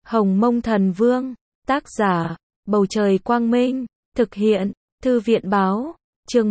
Hồng Mông Thần Vương, tác giả, Bầu Trời Quang Minh, thực hiện, Thư viện Báo, chương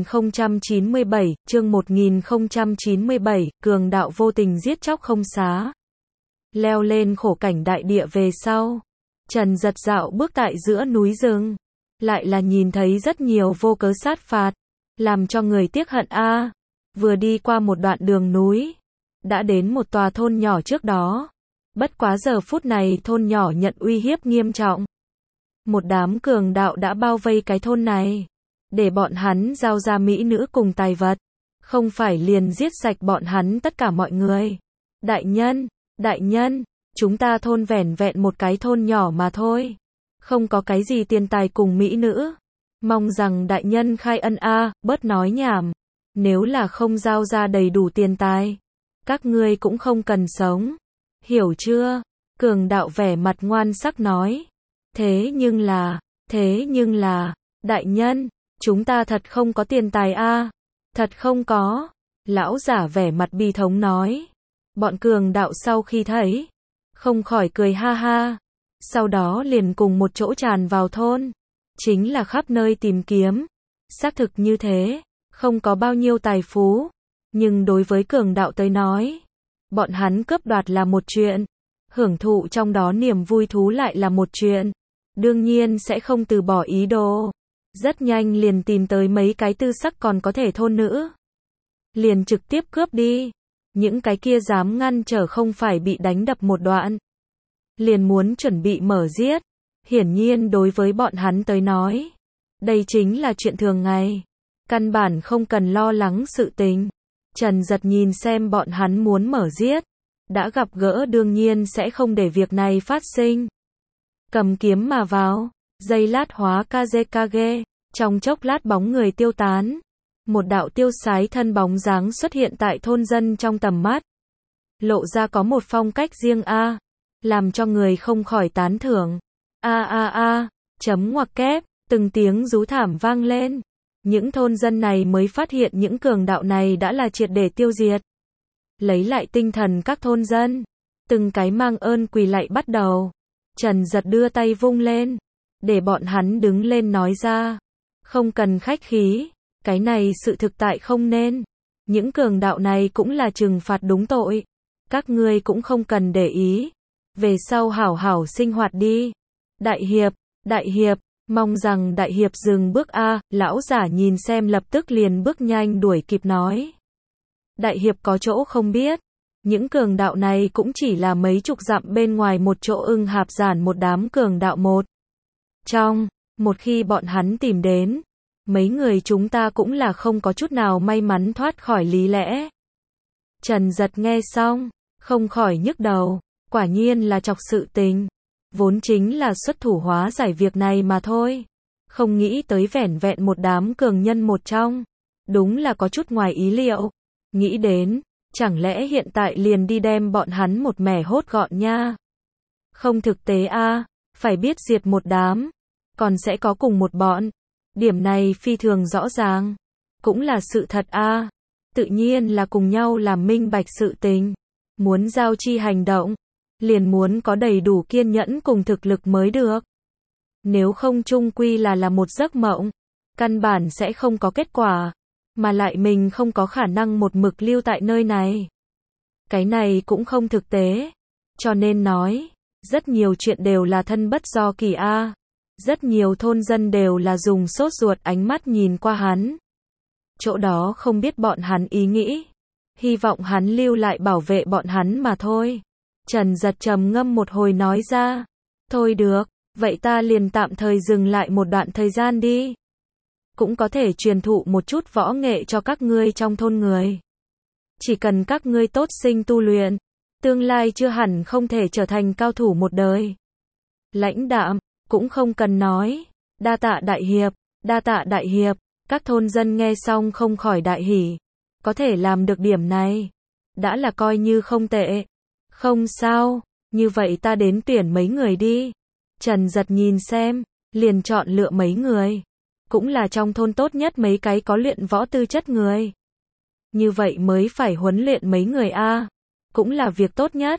1097, cường đạo vô tình giết chóc không xá. Leo lên khổ cảnh đại địa về sau, Trần Giật dạo bước tại giữa núi rừng, lại là nhìn thấy rất nhiều vô cớ sát phạt, làm cho người tiếc hận a. Vừa đi qua một đoạn đường núi, đã đến một tòa thôn nhỏ trước đó. Bất quá giờ phút này thôn nhỏ nhận uy hiếp nghiêm trọng. Một đám cường đạo đã bao vây cái thôn này, để bọn hắn giao ra mỹ nữ cùng tài vật, không phải liền giết sạch bọn hắn tất cả mọi người. Đại nhân, chúng ta thôn vẻn vẹn một cái thôn nhỏ mà thôi, không có cái gì tiền tài cùng mỹ nữ, mong rằng đại nhân khai ân a, bớt nói nhảm, nếu là không giao ra đầy đủ tiền tài, các ngươi cũng không cần sống, hiểu chưa? Cường đạo vẻ mặt ngoan sắc nói. Thế nhưng là, đại nhân, chúng ta thật không có tiền tài a. Thật không có. Lão giả vẻ mặt bi thống nói. Bọn cường đạo sau khi thấy, không khỏi cười ha ha. Sau đó liền cùng một chỗ tràn vào thôn. Chính là khắp nơi tìm kiếm. Xác thực như thế, không có bao nhiêu tài phú. Nhưng đối với cường đạo tới nói, bọn hắn cướp đoạt là một chuyện, hưởng thụ trong đó niềm vui thú lại là một chuyện. Đương nhiên sẽ không từ bỏ ý đồ. Rất nhanh liền tìm tới mấy cái tư sắc còn có thể thôn nữ. Liền trực tiếp cướp đi. Những cái kia dám ngăn trở không phải bị đánh đập một đoạn. Liền muốn chuẩn bị mở giết. Hiển nhiên đối với bọn hắn tới nói, đây chính là chuyện thường ngày. Căn bản không cần lo lắng sự tình. Trần Giật nhìn xem bọn hắn muốn mở giết. Đã gặp gỡ đương nhiên sẽ không để việc này phát sinh. Cầm kiếm mà vào, giây lát hóa Kazekage, trong chốc lát bóng người tiêu tán. Một đạo tiêu sái thân bóng dáng xuất hiện tại thôn dân trong tầm mắt. Lộ ra có một phong cách riêng a, làm cho người không khỏi tán thưởng. Chấm ngoặc kép, từng tiếng rú thảm vang lên. Những thôn dân này mới phát hiện những cường đạo này đã là triệt để tiêu diệt. Lấy lại tinh thần các thôn dân, từng cái mang ơn quỳ lạy bắt đầu. Trần Giật đưa tay vung lên, để bọn hắn đứng lên nói ra. Không cần khách khí, cái này sự thực tại không nên. Những cường đạo này cũng là trừng phạt đúng tội. Các ngươi cũng không cần để ý. Về sau hảo hảo sinh hoạt đi. Đại hiệp, mong rằng đại hiệp dừng bước a. Lão giả nhìn xem lập tức liền bước nhanh đuổi kịp nói. Đại hiệp có chỗ không biết. Những cường đạo này cũng chỉ là mấy chục dặm bên ngoài một chỗ ưng hạp giản một đám cường đạo một khi bọn hắn tìm đến, mấy người chúng ta cũng là không có chút nào may mắn thoát khỏi lý lẽ. Trần Giật nghe xong, không khỏi nhức đầu, quả nhiên là chọc sự tình. Vốn chính là xuất thủ hóa giải việc này mà thôi. Không nghĩ tới vẻn vẹn một đám cường nhân một trong. Đúng là có chút ngoài ý liệu. Nghĩ đến, chẳng lẽ hiện tại liền đi đem bọn hắn một mẻ hốt gọn nha? Không thực tế a, phải biết diệt một đám, còn sẽ có cùng một bọn. Điểm này phi thường rõ ràng, cũng là sự thật a. Tự nhiên là cùng nhau làm minh bạch sự tình. Muốn giao chi hành động, liền muốn có đầy đủ kiên nhẫn cùng thực lực mới được. Nếu không chung quy là một giấc mộng, căn bản sẽ không có kết quả. Mà lại mình không có khả năng một mực lưu tại nơi này. Cái này cũng không thực tế. Cho nên nói, rất nhiều chuyện đều là thân bất do kỳ a. Rất nhiều thôn dân đều là dùng sốt ruột ánh mắt nhìn qua hắn. Chỗ đó không biết bọn hắn ý nghĩ. Hy vọng hắn lưu lại bảo vệ bọn hắn mà thôi. Trần Giật trầm ngâm một hồi nói ra. Thôi được, vậy ta liền tạm thời dừng lại một đoạn thời gian đi. Cũng có thể truyền thụ một chút võ nghệ cho các ngươi trong thôn người. Chỉ cần các ngươi tốt sinh tu luyện, tương lai chưa hẳn không thể trở thành cao thủ một đời. Lãnh đạm, cũng không cần nói. Đa tạ đại hiệp, các thôn dân nghe xong không khỏi đại hỉ. Có thể làm được điểm này, đã là coi như không tệ. Không sao, như vậy ta đến tuyển mấy người đi. Trần Giật nhìn xem, liền chọn lựa mấy người. Cũng là trong thôn tốt nhất mấy cái có luyện võ tư chất người. Như vậy mới phải huấn luyện mấy người a. Cũng là việc tốt nhất.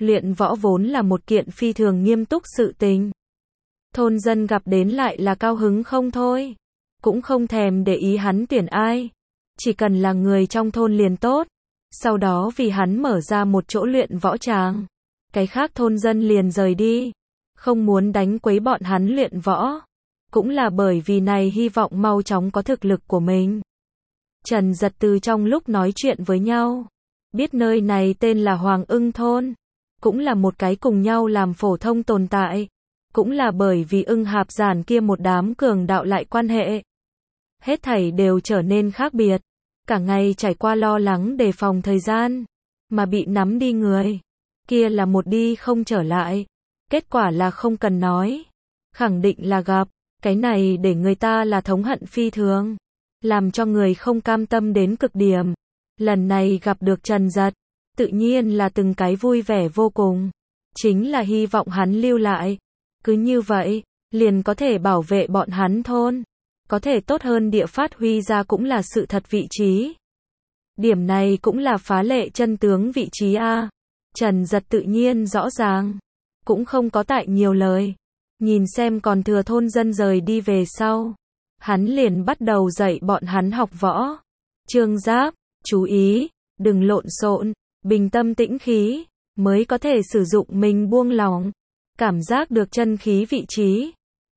Luyện võ vốn là một kiện phi thường nghiêm túc sự tình. Thôn dân gặp đến lại là cao hứng không thôi. Cũng không thèm để ý hắn tuyển ai. Chỉ cần là người trong thôn liền tốt. Sau đó vì hắn mở ra một chỗ luyện võ tràng. Cái khác thôn dân liền rời đi. Không muốn đánh quấy bọn hắn luyện võ. Cũng là bởi vì này hy vọng mau chóng có thực lực của mình. Trần Giật từ trong lúc nói chuyện với nhau. Biết nơi này tên là Hoàng Ưng Thôn. Cũng là một cái cùng nhau làm phổ thông tồn tại. Cũng là bởi vì ưng hạp giản kia một đám cường đạo lại quan hệ. Hết thảy đều trở nên khác biệt. Cả ngày trải qua lo lắng đề phòng thời gian. Mà bị nắm đi người. Kia là một đi không trở lại. Kết quả là không cần nói. Khẳng định là gặp. Cái này để người ta là thống hận phi thường. Làm cho người không cam tâm đến cực điểm. Lần này gặp được Trần Giật. Tự nhiên là từng cái vui vẻ vô cùng. Chính là hy vọng hắn lưu lại. Cứ như vậy, liền có thể bảo vệ bọn hắn thôn. Có thể tốt hơn địa phát huy ra cũng là sự thật vị trí. Điểm này cũng là phá lệ chân tướng vị trí A. Trần Giật tự nhiên rõ ràng. Cũng không có tại nhiều lời. Nhìn xem còn thừa thôn dân rời đi về sau. Hắn liền bắt đầu dạy bọn hắn học võ. Trương Giáp, chú ý, đừng lộn xộn, bình tâm tĩnh khí, mới có thể sử dụng mình buông lỏng. Cảm giác được chân khí vị trí.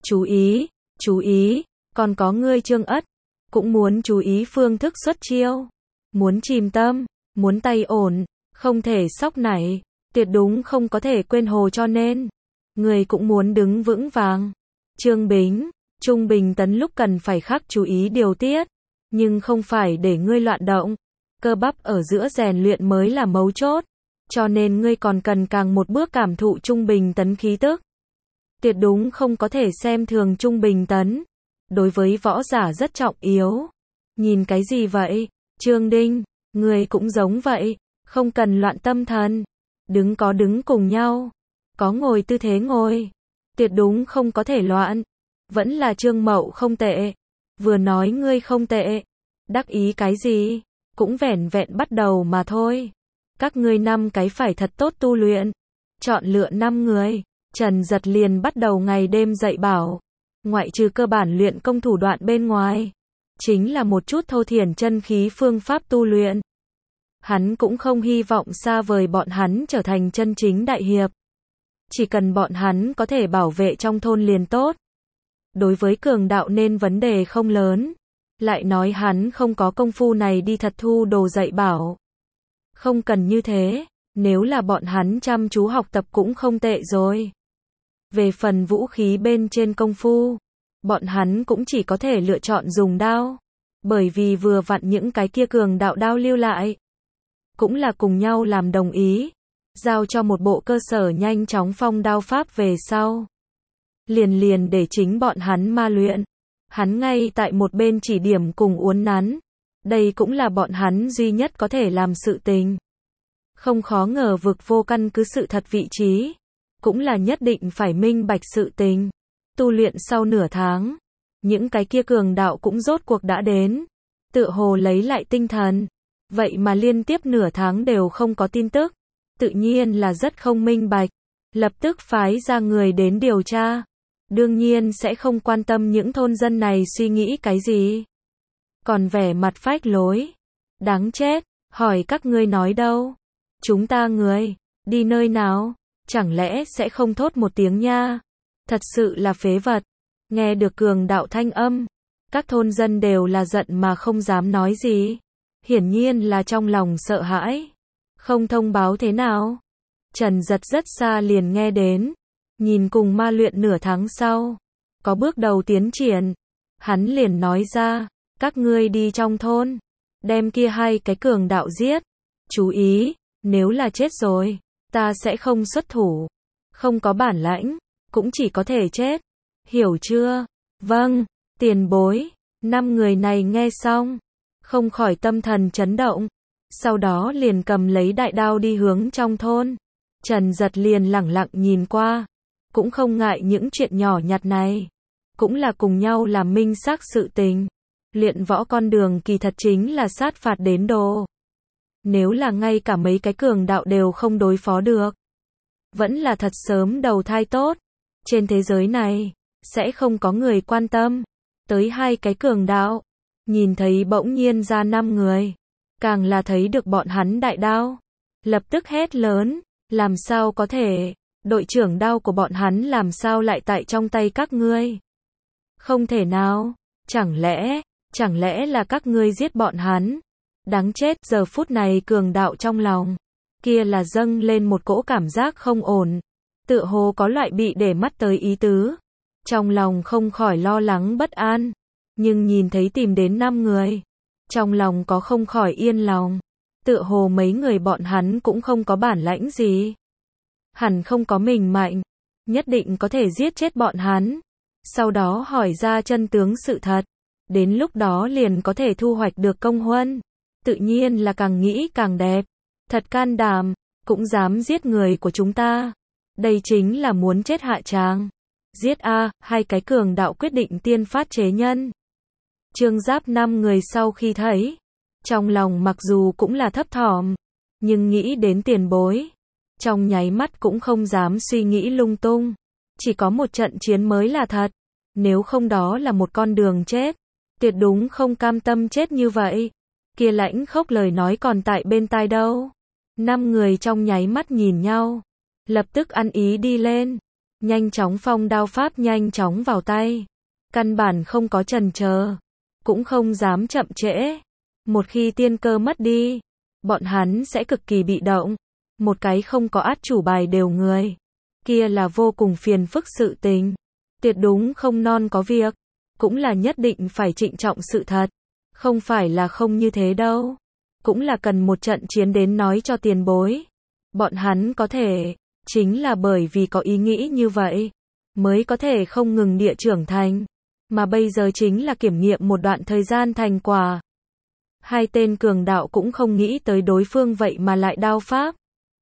Chú ý, còn có ngươi Trương Ất. Cũng muốn chú ý phương thức xuất chiêu. Muốn chìm tâm, muốn tay ổn, không thể sóc nảy. Tuyệt đúng không có thể quên hồ cho nên. Người cũng muốn đứng vững vàng. Trương Bính, Trung Bình Tấn lúc cần phải khắc chú ý điều tiết. Nhưng không phải để ngươi loạn động. Cơ bắp ở giữa rèn luyện mới là mấu chốt. Cho nên ngươi còn cần càng một bước cảm thụ Trung Bình Tấn khí tức. Tuyệt đúng không có thể xem thường Trung Bình Tấn. Đối với võ giả rất trọng yếu. Nhìn cái gì vậy? Trương Đinh, người cũng giống vậy. Không cần loạn tâm thần. Đứng có đứng cùng nhau. Có ngồi tư thế ngồi. Tuyệt đúng không có thể loạn. Vẫn là Trương Mậu không tệ. Vừa nói ngươi không tệ. Đắc ý cái gì? Cũng vẻn vẹn bắt đầu mà thôi. Các ngươi 5 cái phải thật tốt tu luyện. Chọn lựa 5 người. Trần Giật liền bắt đầu ngày đêm dạy bảo. Ngoại trừ cơ bản luyện công thủ đoạn bên ngoài. Chính là một chút thô thiển chân khí phương pháp tu luyện. Hắn cũng không hy vọng xa vời bọn hắn trở thành chân chính đại hiệp. Chỉ cần bọn hắn có thể bảo vệ trong thôn liền tốt. Đối với cường đạo nên vấn đề không lớn. Lại nói hắn không có công phu này đi thật thu đồ dạy bảo. Không cần như thế, nếu là bọn hắn chăm chú học tập cũng không tệ rồi. Về phần vũ khí bên trên công phu, bọn hắn cũng chỉ có thể lựa chọn dùng đao. Bởi vì vừa vặn những cái kia cường đạo đao lưu lại. Cũng là cùng nhau làm đồng ý. Giao cho một bộ cơ sở nhanh chóng phong đao pháp về sau. Liền để chính bọn hắn ma luyện. Hắn ngay tại một bên chỉ điểm cùng uốn nắn. Đây cũng là bọn hắn duy nhất có thể làm sự tình. Không khó ngờ vực vô căn cứ sự thật vị trí. Cũng là nhất định phải minh bạch sự tình. Tu luyện sau nửa tháng. Những cái kia cường đạo cũng rốt cuộc đã đến. Tựa hồ lấy lại tinh thần. Vậy mà liên tiếp nửa tháng đều không có tin tức. Tự nhiên là rất không minh bạch. Lập tức phái ra người đến điều tra. Đương nhiên sẽ không quan tâm những thôn dân này suy nghĩ cái gì. Còn vẻ mặt phách lối. Đáng chết, hỏi các ngươi nói đâu? Chúng ta người, đi nơi nào? Chẳng lẽ sẽ không thốt một tiếng nha? Thật sự là phế vật. Nghe được cường đạo thanh âm. Các thôn dân đều là giận mà không dám nói gì. Hiển nhiên là trong lòng sợ hãi. Không thông báo thế nào? Trần Giật rất xa liền nghe đến. Nhìn cùng ma luyện nửa tháng sau. Có bước đầu tiến triển. Hắn liền nói ra. Các ngươi đi trong thôn. Đem kia 2 cái cường đạo giết. Chú ý, nếu là chết rồi. Ta sẽ không xuất thủ. Không có bản lãnh. Cũng chỉ có thể chết. Hiểu chưa? Vâng, tiền bối. 5 người này nghe xong. Không khỏi tâm thần chấn động. Sau đó liền cầm lấy đại đao đi hướng trong thôn. Trần Giật liền lẳng lặng nhìn qua. Cũng không ngại những chuyện nhỏ nhặt này. Cũng là cùng nhau làm minh xác sự tình. Luyện võ con đường kỳ thật chính là sát phạt đến đồ. Nếu là ngay cả mấy cái cường đạo đều không đối phó được. vẫn là thật sớm đầu thai tốt. Trên thế giới này, sẽ không có người quan tâm tới hai cái cường đạo. Nhìn thấy bỗng nhiên ra 5 người, càng là thấy được bọn hắn đại đao. Lập tức hét lớn, làm sao có thể, đội trưởng đao của bọn hắn làm sao lại tại trong tay các ngươi? Không thể nào, chẳng lẽ là các ngươi giết bọn hắn? Đáng chết, giờ phút này cường đạo trong lòng, kia là dâng lên một cỗ cảm giác không ổn, tựa hồ có loại bị để mắt tới ý tứ. Trong lòng không khỏi lo lắng bất an, nhưng nhìn thấy tìm đến 5 người, trong lòng có không khỏi yên lòng, tựa hồ mấy người bọn hắn cũng không có bản lãnh gì. Hẳn không có mình mạnh, nhất định có thể giết chết bọn hắn. Sau đó hỏi ra chân tướng sự thật, đến lúc đó liền có thể thu hoạch được công huân. Tự nhiên là càng nghĩ càng đẹp. Thật can đảm, cũng dám giết người của chúng ta. Đây chính là muốn chết hạ tràng. Giết a, hai cái cường đạo quyết định tiên phát chế nhân. Trương Giáp 5 người sau khi thấy, trong lòng mặc dù cũng là thấp thỏm, nhưng nghĩ đến tiền bối, trong nháy mắt cũng không dám suy nghĩ lung tung. Chỉ có một trận chiến mới là thật, nếu không đó là một con đường chết. Tuyệt đúng không cam tâm chết như vậy. Kia lãnh khốc lời nói còn tại bên tai đâu. 5 người trong nháy mắt nhìn nhau, lập tức ăn ý đi lên, nhanh chóng phong đao pháp nhanh chóng vào tay, căn bản không có chần chờ, cũng không dám chậm trễ. Một khi tiên cơ mất đi, bọn hắn sẽ cực kỳ bị động. Một cái không có át chủ bài đều người, kia là vô cùng phiền phức sự tình. Tuyệt đúng không non có việc, cũng là nhất định phải trịnh trọng sự thật. Không phải là không như thế đâu, cũng là cần một trận chiến đến nói cho tiền bối. Bọn hắn có thể, chính là bởi vì có ý nghĩ như vậy, mới có thể không ngừng địa trưởng thành. Mà bây giờ chính là kiểm nghiệm một đoạn thời gian thành quả. Hai tên cường đạo cũng không nghĩ tới đối phương vậy mà lại đao pháp,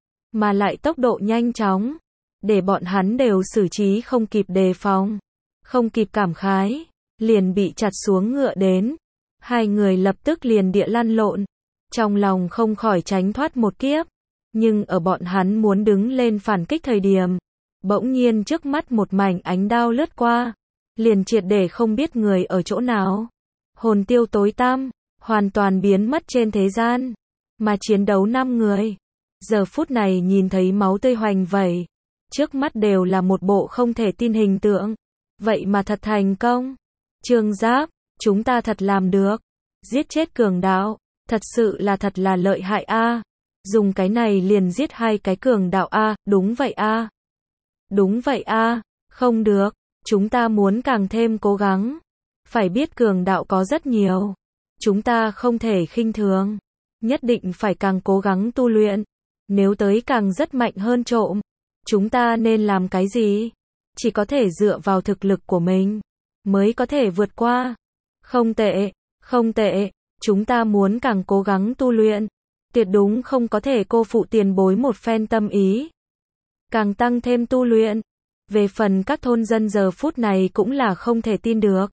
mà lại tốc độ nhanh chóng, để bọn hắn đều xử trí không kịp đề phòng, không kịp cảm khái, liền bị chặt xuống ngựa đến. Hai người lập tức liền địa lăn lộn, trong lòng không khỏi tránh thoát một kiếp. Nhưng ở bọn hắn muốn đứng lên phản kích thời điểm, bỗng nhiên trước mắt một mảnh ánh đao lướt qua, liền triệt để không biết người ở chỗ nào. Hồn tiêu tối tăm, hoàn toàn biến mất trên thế gian. Mà chiến đấu 5 người, giờ phút này nhìn thấy máu tươi hoành vẩy, trước mắt đều là một bộ không thể tin hình tượng. Vậy mà thật thành công. Trương Giáp, chúng ta thật làm được. Giết chết cường đạo, thật sự là thật là lợi hại a. Dùng cái này liền giết hai cái cường đạo a, đúng vậy a. Đúng vậy a, không được, chúng ta muốn càng thêm cố gắng. Phải biết cường đạo có rất nhiều, chúng ta không thể khinh thường, nhất định phải càng cố gắng tu luyện. Nếu tới càng rất mạnh hơn trộm, chúng ta nên làm cái gì? Chỉ có thể dựa vào thực lực của mình, mới có thể vượt qua. Không tệ, không tệ, chúng ta muốn càng cố gắng tu luyện, tuyệt đúng không có thể cô phụ tiền bối một phen tâm ý. Càng tăng thêm tu luyện. Về phần các thôn dân giờ phút này cũng là không thể tin được.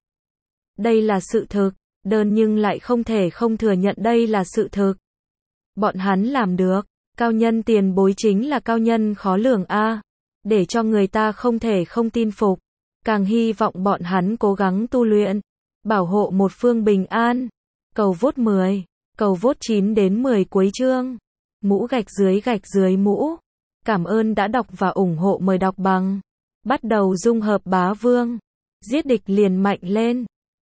Đây là sự thực, đơn nhưng lại không thể không thừa nhận đây là sự thực. Bọn hắn làm được, cao nhân tiền bối chính là cao nhân khó lường a, để cho người ta không thể không tin phục. Càng hy vọng bọn hắn cố gắng tu luyện, bảo hộ một phương bình an. Cầu vote 10, cầu vote 9 đến 10 cuối chương. Mũ gạch dưới mũ. Cảm ơn đã đọc và ủng hộ, mời đọc bằng. Bắt đầu dung hợp bá vương. Giết địch liền mạnh lên.